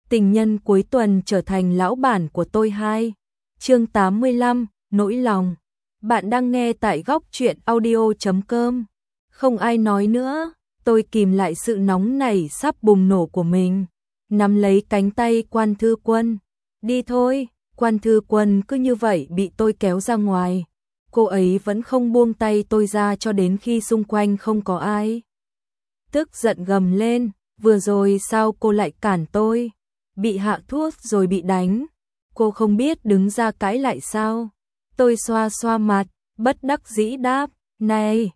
Tình nhân cuối tuần trở thành lão bản của tôi 2. Chương 85, nỗi lòng. Bạn đang nghe tại góc truyện audio.com. Không ai nói nữa, tôi kìm lại sự nóng nảy sắp bùng nổ của mình, nắm lấy cánh tay Quan Thư Quân. Đi thôi. Quan Thư Quân cứ như vậy bị tôi kéo ra ngoài. Cô ấy vẫn không buông tay tôi ra cho đến khi xung quanh không có ai. Tức giận gầm lên, vừa rồi sao cô lại cản tôi? Bị hạ thuốc rồi bị đánh. Cô không biết đứng ra cãi lại sao? Tôi xoa xoa mặt, bất đắc dĩ đáp, này,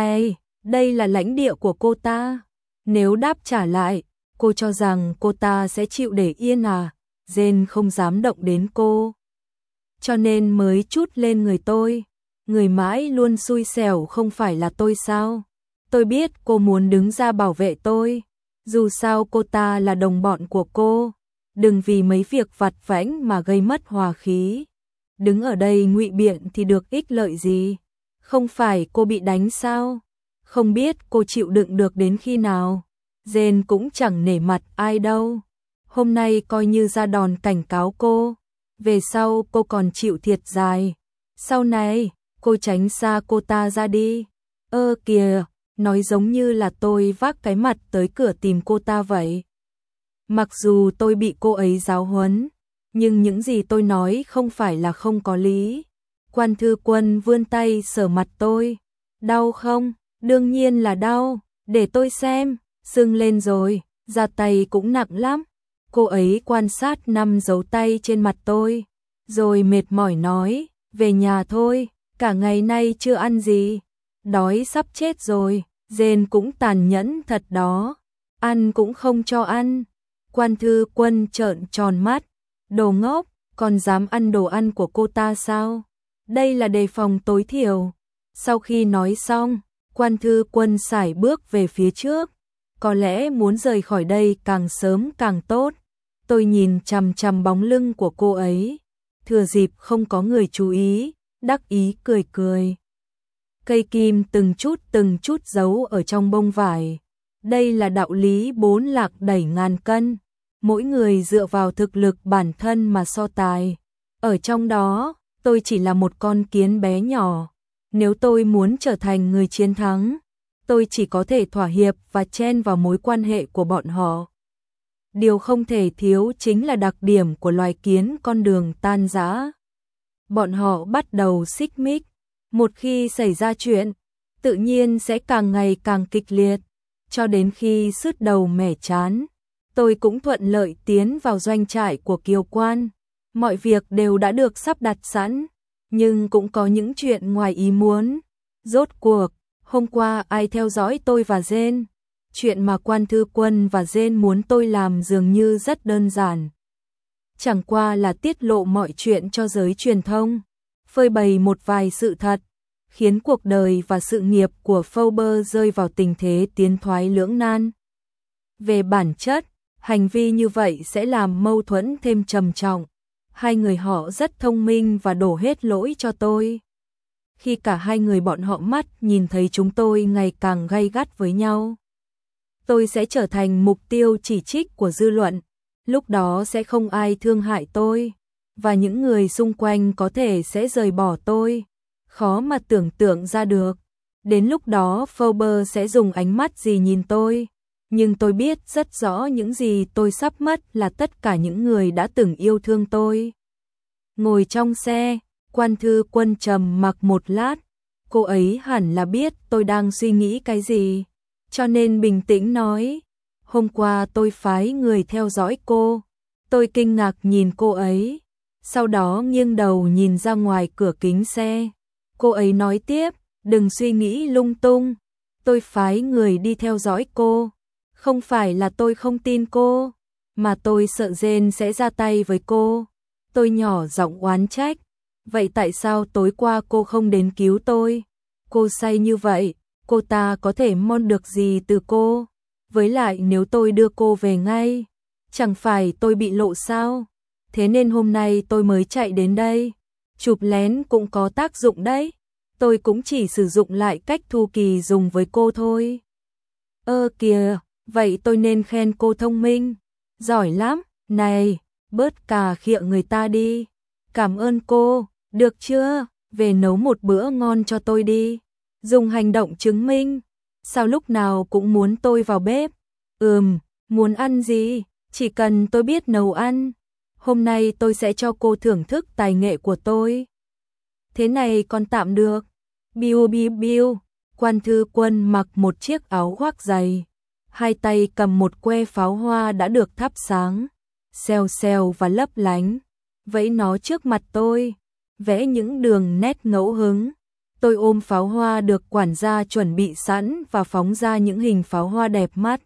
đây là lãnh địa của cô ta. Nếu đáp trả lại, cô cho rằng cô ta sẽ chịu để yên à? Jane không dám động đến cô, cho nên mới trút lên người tôi. Người mãi luôn xui xẻo không phải là tôi sao? Tôi biết cô muốn đứng ra bảo vệ tôi, dù sao cô ta là đồng bọn của cô. Đừng vì mấy việc vặt vãnh mà gây mất hòa khí. Đứng ở đây ngụy biện thì được ích lợi gì? Không phải cô bị đánh sao? Không biết cô chịu đựng được đến khi nào? Jane cũng chẳng nể mặt ai đâu. Hôm nay coi như ra đòn cảnh cáo cô. Về sau cô còn chịu thiệt dài. Sau này, cô tránh xa cô ta ra đi. Ơ kìa, nói giống như là tôi vác cái mặt tới cửa tìm cô ta vậy. Mặc dù tôi bị cô ấy giáo huấn, nhưng những gì tôi nói không phải là không có lý. Quan Thư Quân vươn tay sờ mặt tôi. Đau không? Đương nhiên là đau. Để tôi xem. Sưng lên rồi, da tay cũng nặng lắm. Cô ấy quan sát 5 dấu tay trên mặt tôi, rồi mệt mỏi nói, về nhà thôi, cả ngày nay chưa ăn gì. Đói sắp chết rồi. Jane cũng tàn nhẫn thật đó. Ăn cũng không cho ăn. Quan Thư Quân trợn tròn mắt. Đồ ngốc, còn dám ăn đồ ăn của cô ta sao? Đây là đề phòng tối thiểu. Sau khi nói xong, Quan Thư Quân sải bước về phía trước. Có lẽ muốn rời khỏi đây càng sớm càng tốt. Tôi nhìn chằm chằm bóng lưng của cô ấy. Thừa dịp không có người chú ý, đắc ý cười cười. Cây kim từng chút giấu ở trong bông vải. Đây là đạo lý 4 lạc đẩy ngàn cân. Mỗi người dựa vào thực lực bản thân mà so tài. Ở trong đó, tôi chỉ là một con kiến bé nhỏ. Nếu tôi muốn trở thành người chiến thắng, tôi chỉ có thể thỏa hiệp và chen vào mối quan hệ của bọn họ. Điều không thể thiếu chính là đặc điểm của loài kiến con đường tan rã. Bọn họ bắt đầu xích mích. Một khi xảy ra chuyện, tự nhiên sẽ càng ngày càng kịch liệt, cho đến khi sứt đầu mẻ chán. Tôi cũng thuận lợi tiến vào doanh trại của Kiều Quan. Mọi việc đều đã được sắp đặt sẵn, nhưng cũng có những chuyện ngoài ý muốn. Rốt cuộc, hôm qua ai theo dõi tôi và Jane? Chuyện mà Quan Thư Quân và Jane muốn tôi làm dường như rất đơn giản. Chẳng qua là tiết lộ mọi chuyện cho giới truyền thông, phơi bày một vài sự thật, khiến cuộc đời và sự nghiệp của Fauber rơi vào tình thế tiến thoái lưỡng nan. Về bản chất, hành vi như vậy sẽ làm mâu thuẫn thêm trầm trọng. Hai người họ rất thông minh và đổ hết lỗi cho tôi. Khi cả hai người bọn họ mắt nhìn thấy chúng tôi ngày càng gay gắt với nhau, tôi sẽ trở thành mục tiêu chỉ trích của dư luận. Lúc đó sẽ không ai thương hại tôi, và những người xung quanh có thể sẽ rời bỏ tôi. Khó mà tưởng tượng ra được. Đến lúc đó Fauber sẽ dùng ánh mắt gì nhìn tôi. Nhưng tôi biết rất rõ những gì tôi sắp mất là tất cả những người đã từng yêu thương tôi. Ngồi trong xe, Quan Thư Quân trầm mặc một lát. Cô ấy hẳn là biết tôi đang suy nghĩ cái gì, cho nên bình tĩnh nói, hôm qua tôi phái người theo dõi cô. Tôi kinh ngạc nhìn cô ấy, sau đó nghiêng đầu nhìn ra ngoài cửa kính xe. Cô ấy nói tiếp, đừng suy nghĩ lung tung. Tôi phái người đi theo dõi cô. Không phải là tôi không tin cô, mà tôi sợ Jane sẽ ra tay với cô. Tôi nhỏ giọng oán trách. Vậy tại sao tối qua cô không đến cứu tôi? Cô say như vậy, cô ta có thể mong được gì từ cô? Với lại nếu tôi đưa cô về ngay, chẳng phải tôi bị lộ sao? Thế nên hôm nay tôi mới chạy đến đây. Chụp lén cũng có tác dụng đấy. Tôi cũng chỉ sử dụng lại cách Thu Kỳ dùng với cô thôi. Ơ kìa, vậy tôi nên khen cô thông minh. Giỏi lắm, Này, bớt cà khịa người ta đi. Cảm ơn cô, được chưa? Về nấu một bữa ngon cho tôi đi. Dùng hành động chứng minh. Sao lúc nào cũng muốn tôi vào bếp? Muốn ăn gì? Chỉ cần tôi biết nấu ăn. Hôm nay tôi sẽ cho cô thưởng thức tài nghệ của tôi. Thế này còn tạm được. Biu biu biu. Quan Thư Quân mặc một chiếc áo khoác dày. Hai tay cầm một que pháo hoa đã được thắp sáng. Xèo xèo và lấp lánh. Vẫy nó trước mặt tôi. Vẽ những đường nét ngẫu hứng. Tôi ôm pháo hoa được quản gia chuẩn bị sẵn và phóng ra những hình pháo hoa đẹp mắt.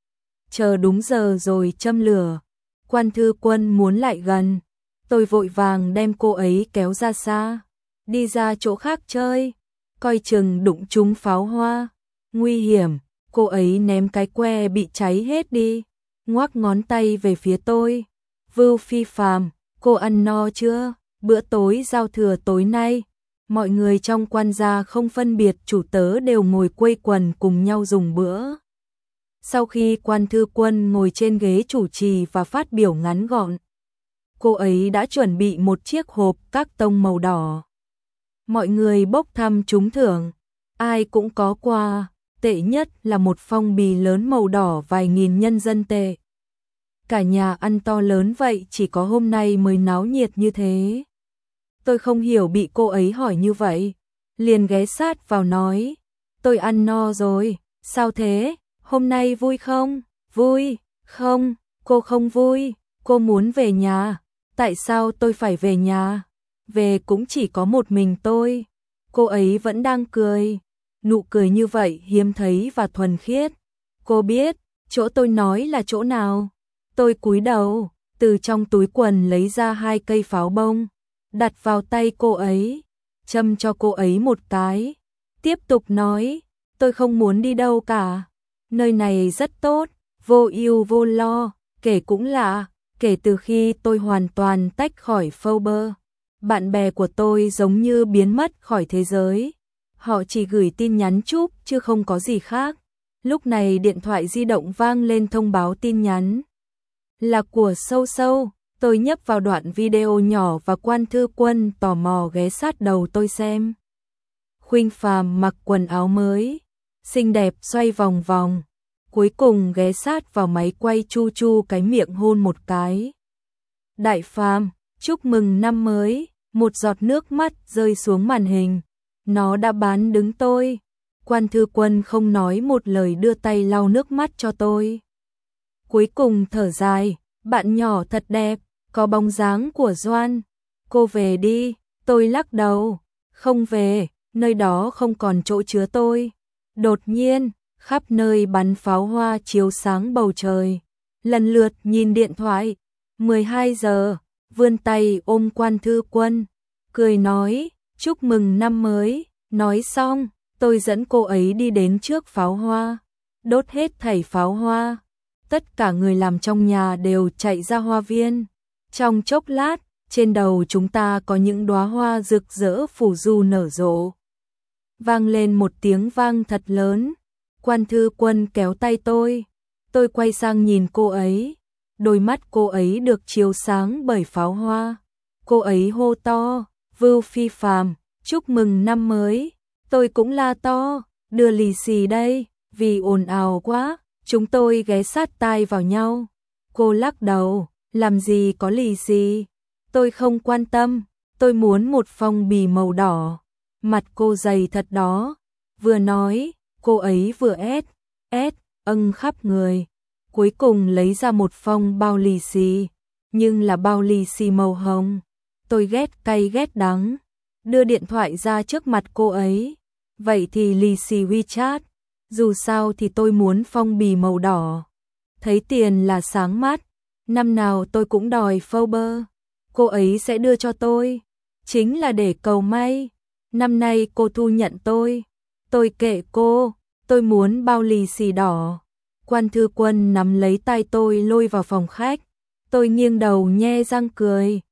Chờ đúng giờ rồi châm lửa. Quan Thư Quân muốn lại gần. Tôi vội vàng đem cô ấy kéo ra xa. Đi ra chỗ khác chơi. Coi chừng đụng trúng pháo hoa. Nguy hiểm. Cô ấy ném cái que bị cháy hết đi. Ngoắc ngón tay về phía tôi. Vưu Phi Phàm, cô ăn no chưa? Bữa tối giao thừa tối nay. Mọi người trong quan gia không phân biệt chủ tớ đều ngồi quây quần cùng nhau dùng bữa. Sau khi Quan Thư Quân ngồi trên ghế chủ trì và phát biểu ngắn gọn, cô ấy đã chuẩn bị một chiếc hộp các tông màu đỏ. Mọi người bốc thăm trúng thưởng, ai cũng có quà, tệ nhất là một phong bì lớn màu đỏ vài nghìn nhân dân tệ. Cả nhà ăn to lớn vậy chỉ có hôm nay mới náo nhiệt như thế. Tôi không hiểu bị cô ấy hỏi như vậy, liền ghé sát vào nói, tôi ăn no rồi, sao thế, hôm nay vui không? Vui, không, cô không vui, cô muốn về nhà, tại sao tôi phải về nhà? Về cũng chỉ có một mình tôi. Cô ấy vẫn đang cười, nụ cười như vậy hiếm thấy và thuần khiết. Cô biết, chỗ tôi nói là chỗ nào? Tôi cúi đầu, từ trong túi quần lấy ra 2 cây pháo bông, đặt vào tay cô ấy, châm cho cô ấy một cái, tiếp tục nói, tôi không muốn đi đâu cả, nơi này rất tốt, vô ưu vô lo, kể cũng lạ, kể từ khi tôi hoàn toàn tách khỏi Forbes, bạn bè của tôi giống như biến mất khỏi thế giới, họ chỉ gửi tin nhắn chúc chứ không có gì khác. Lúc này điện thoại di động vang lên thông báo tin nhắn. Là của Sâu Sâu, tôi nhấp vào đoạn video nhỏ và Quan Thư Quân tò mò ghé sát đầu tôi xem. Khuynh Phàm mặc quần áo mới, xinh đẹp xoay vòng vòng, cuối cùng ghé sát vào máy quay chu chu cái miệng hôn một cái. Đại Phàm, chúc mừng năm mới, một giọt nước mắt rơi xuống màn hình, nó đã bán đứng tôi. Quan Thư Quân không nói một lời đưa tay lau nước mắt cho tôi. Cuối cùng thở dài, bạn nhỏ thật đẹp, có bóng dáng của Doan. Cô về đi, tôi lắc đầu, không về, nơi đó không còn chỗ chứa tôi. Đột nhiên, khắp nơi bắn pháo hoa chiếu sáng bầu trời. Lần lượt nhìn điện thoại, 12 giờ, vươn tay ôm Quan Thư Quân, cười nói, chúc mừng năm mới, nói xong. Tôi dẫn cô ấy đi đến trước pháo hoa, đốt hết thảy pháo hoa. Tất cả người làm trong nhà đều chạy ra hoa viên. Trong chốc lát, trên đầu chúng ta có những đóa hoa rực rỡ phủ du nở rộ. Vang lên một tiếng vang thật lớn. Quan Thư Quân kéo tay tôi quay sang nhìn cô ấy. Đôi mắt cô ấy được chiếu sáng bởi pháo hoa. Cô ấy hô to, Vưu Phi Phàm, chúc mừng năm mới. Tôi cũng la to, đưa lì xì đây, vì ồn ào quá, chúng tôi ghé sát tai vào nhau. Cô lắc đầu, làm gì có lì xì, tôi không quan tâm, tôi muốn một phong bì màu đỏ. Mặt cô dày thật đó, vừa nói, cô ấy vừa ân khắp người. Cuối cùng lấy ra một phong bao lì xì, nhưng là bao lì xì màu hồng. Tôi ghét cay ghét đắng, đưa điện thoại ra trước mặt cô ấy. Vậy thì lì xì WeChat, dù sao thì tôi muốn phong bì màu đỏ. Thấy tiền là sáng mắt, năm nào tôi cũng đòi Forbes, cô ấy sẽ đưa cho tôi, chính là để cầu may. Năm nay cô thu nhận tôi kệ cô, tôi muốn bao lì xì đỏ. Quan Thư Quân nắm lấy tay tôi lôi vào phòng khách, tôi nghiêng đầu nhe răng cười,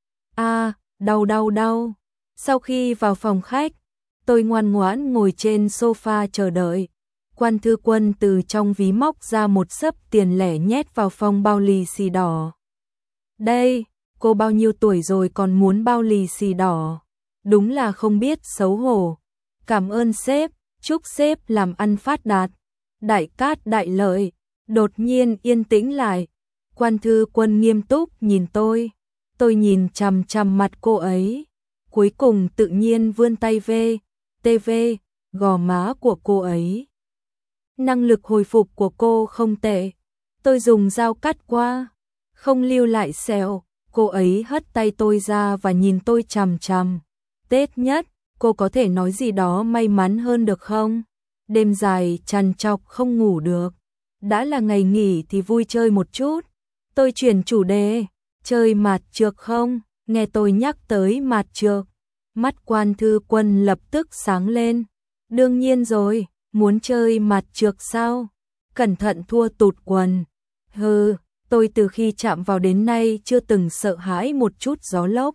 đau. Sau khi vào phòng khách, tôi ngoan ngoãn ngồi trên sofa chờ đợi. Quan Thư Quân từ trong ví móc ra một xấp tiền lẻ nhét vào phong bao lì xì đỏ. Đây, cô bao nhiêu tuổi rồi còn muốn bao lì xì đỏ. Đúng là không biết xấu hổ. Cảm ơn sếp, chúc sếp làm ăn phát đạt. Đại cát đại lợi. Đột nhiên yên tĩnh lại. Quan Thư Quân nghiêm túc nhìn tôi. Tôi nhìn chằm chằm mặt cô ấy. Cuối cùng tự nhiên vươn tay về, gò má của cô ấy. Năng lực hồi phục của cô không tệ. Tôi dùng dao cắt qua, không lưu lại sẹo. Cô ấy hất tay tôi ra và nhìn tôi chằm chằm. Tết nhất, cô có thể nói gì đó may mắn hơn được không? Đêm dài trằn trọc không ngủ được. Đã là ngày nghỉ thì vui chơi một chút. Tôi chuyển chủ đề, chơi mạt trược không? Nghe tôi nhắc tới mạt trược, mắt Quan Thư Quân lập tức sáng lên. Đương nhiên rồi, muốn chơi mạt trược sao? Cẩn thận thua tụt quần. Hừ, tôi từ khi chạm vào đến nay chưa từng sợ hãi một chút gió lốc.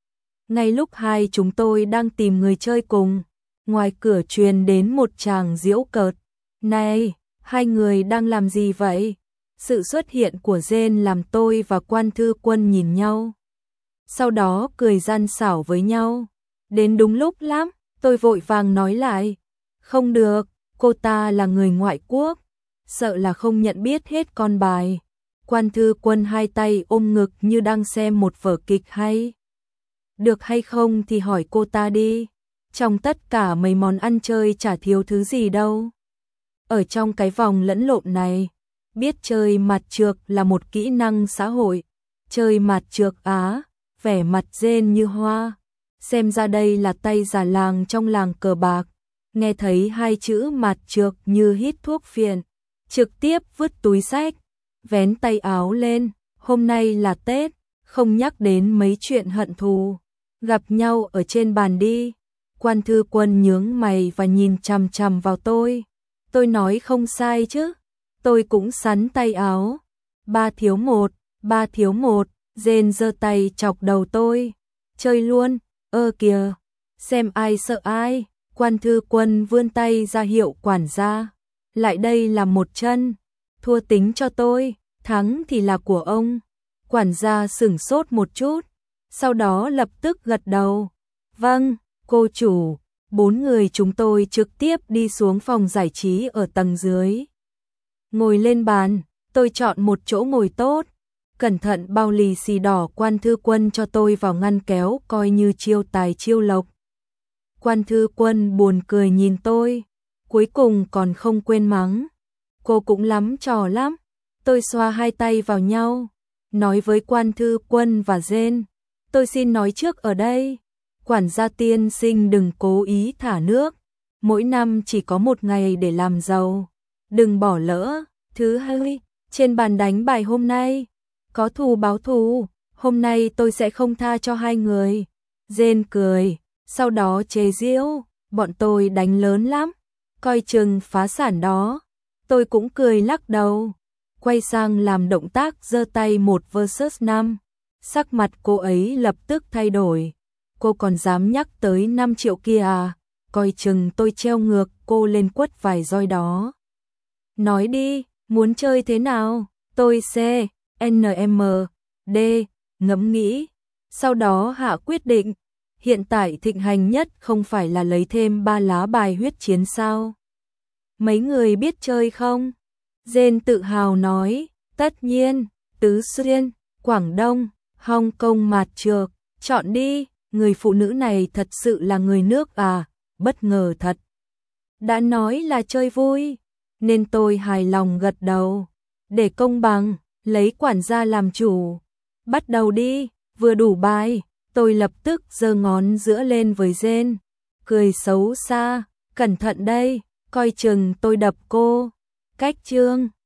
Ngay lúc hai chúng tôi đang tìm người chơi cùng, ngoài cửa truyền đến một tràng giễu cợt. Này, hai người đang làm gì vậy? Sự xuất hiện của Jane làm tôi và Quan Thư Quân nhìn nhau. Sau đó cười gian xảo với nhau. Đến đúng lúc lắm, tôi vội vàng nói lại. Không được, cô ta là người ngoại quốc. Sợ là không nhận biết hết con bài. Quan Thư Quân hai tay ôm ngực như đang xem một vở kịch hay. Được hay không thì hỏi cô ta đi. Trong tất cả mấy món ăn chơi chả thiếu thứ gì đâu. Ở trong cái vòng lẫn lộn này, biết chơi mạt trược là một kỹ năng xã hội. Chơi mạt trược á, vẻ mặt rên như hoa. Xem ra đây là tay già làng trong làng cờ bạc. Nghe thấy hai chữ mạt trược như hít thuốc phiện. Trực tiếp vứt túi xách, vén tay áo lên. Hôm nay là Tết, không nhắc đến mấy chuyện hận thù. Gặp nhau ở trên bàn đi. Quan Thư Quân nhướng mày và nhìn chằm chằm vào tôi. Tôi nói không sai chứ. Tôi cũng sắn tay áo. 3 thiếu 1, 3 thiếu 1. Jane giơ tay chọc đầu tôi. Chơi luôn, kìa. Xem ai sợ ai. Quan Thư Quân vươn tay ra hiệu quản gia. Lại đây là một chân. Thua tính cho tôi, thắng thì là của ông. Quản gia sửng sốt một chút. Sau đó lập tức gật đầu. Vâng, cô chủ. 4 người chúng tôi trực tiếp đi xuống phòng giải trí ở tầng dưới. Ngồi lên bàn, tôi chọn một chỗ ngồi tốt. Cẩn thận bao lì xì đỏ Quan Thư Quân cho tôi vào ngăn kéo coi như chiêu tài chiêu lộc. Quan Thư Quân buồn cười nhìn tôi, cuối cùng còn không quên mắng. Cô cũng lắm trò lắm. Tôi xoa hai tay vào nhau, nói với Quan Thư Quân và Jane. Tôi xin nói trước ở đây. Quản gia tiên sinh đừng cố ý thả nước. Mỗi năm chỉ có một ngày để làm giàu. Đừng bỏ lỡ. Thứ hai, trên bàn đánh bài hôm nay, có thù báo thù. Hôm nay tôi sẽ không tha cho hai người. Jane cười, sau đó chế giễu. Bọn tôi đánh lớn lắm, coi chừng phá sản đó. Tôi cũng cười lắc đầu. Quay sang làm động tác giơ tay 1 versus 5. Sắc mặt cô ấy lập tức thay đổi. Cô còn dám nhắc tới 5 triệu kia à? Coi chừng tôi treo ngược cô lên quất vài roi đó. Nói đi, muốn chơi thế nào? Tôi NM, D, ngẫm nghĩ. Sau đó hạ quyết định. Hiện tại thịnh hành nhất không phải là lấy thêm 3 lá bài huyết chiến sao? Mấy người biết chơi không? Jane tự hào nói. Tất nhiên, Tứ Xuyên, Quảng Đông, Hong Kong mạt trược. Chọn đi. Người phụ nữ này thật sự là người nước à, bất ngờ thật. Đã nói là chơi vui, nên tôi hài lòng gật đầu. Để công bằng, lấy quản gia làm chủ. Bắt đầu đi, vừa đủ bài, tôi lập tức giơ ngón giữa lên với Jane. Cười xấu xa, cẩn thận đây, coi chừng tôi đập cô. Cách chương